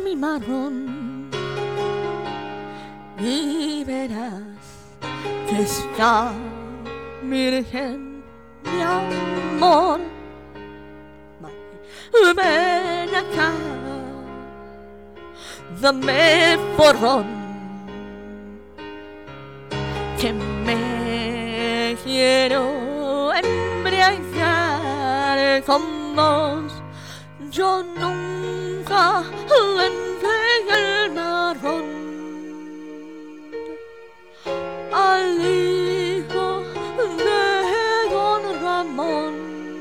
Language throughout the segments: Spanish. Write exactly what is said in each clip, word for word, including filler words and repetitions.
mi marrón y verás que está virgen mi amor. Ven acá, dame porrón, que me quiero embriagar con vos. Yo nunca le entregué el marrón al hijo de don Ramón.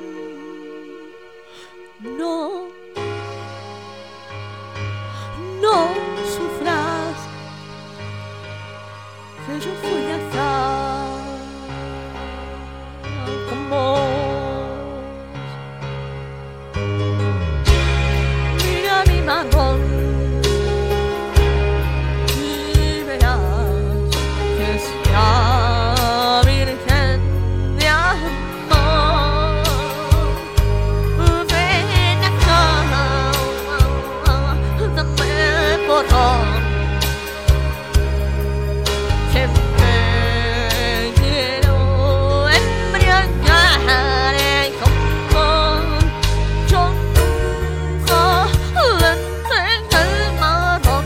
No, no sufras, que yo fui hasta con vos. Mira mi marrón y verás que está virgen de amor. Ven acá, dame porrón, que me quiero embriagar con vos. Yo nunca le entregué el marrón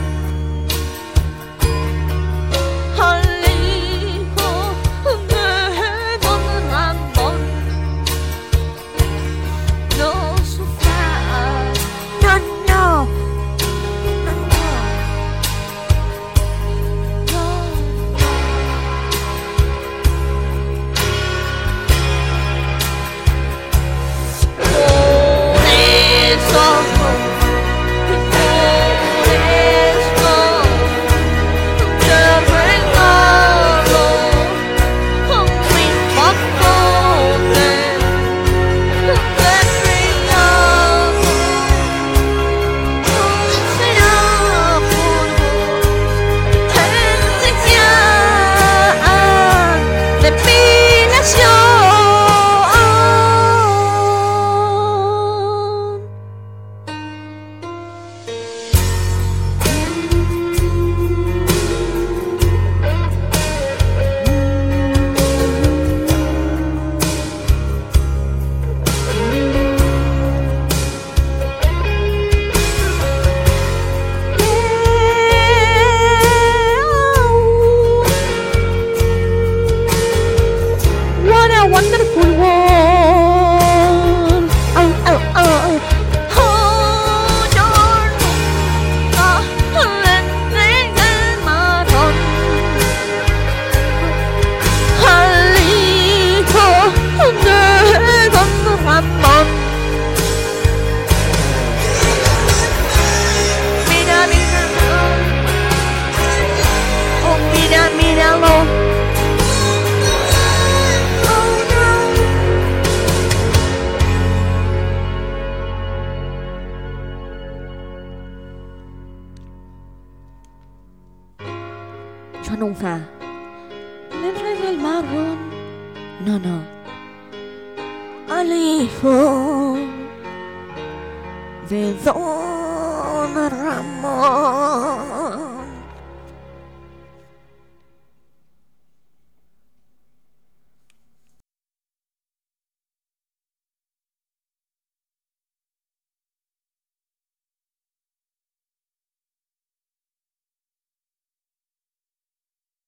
al hijo de don Ramón. No sufras, no, no, no, no, Por eso, por eso te regalo mi papote de criado. No será por vos enseñar depilación. What a wonderful world. Oh, oh, oh. Oh, yo nunca le entregué el marrón al hijo de don Ramón. Mira, míralo. Oh, mira, míralo. Yo nunca le entregué el marrón, no, no, al hijo de don Ramón.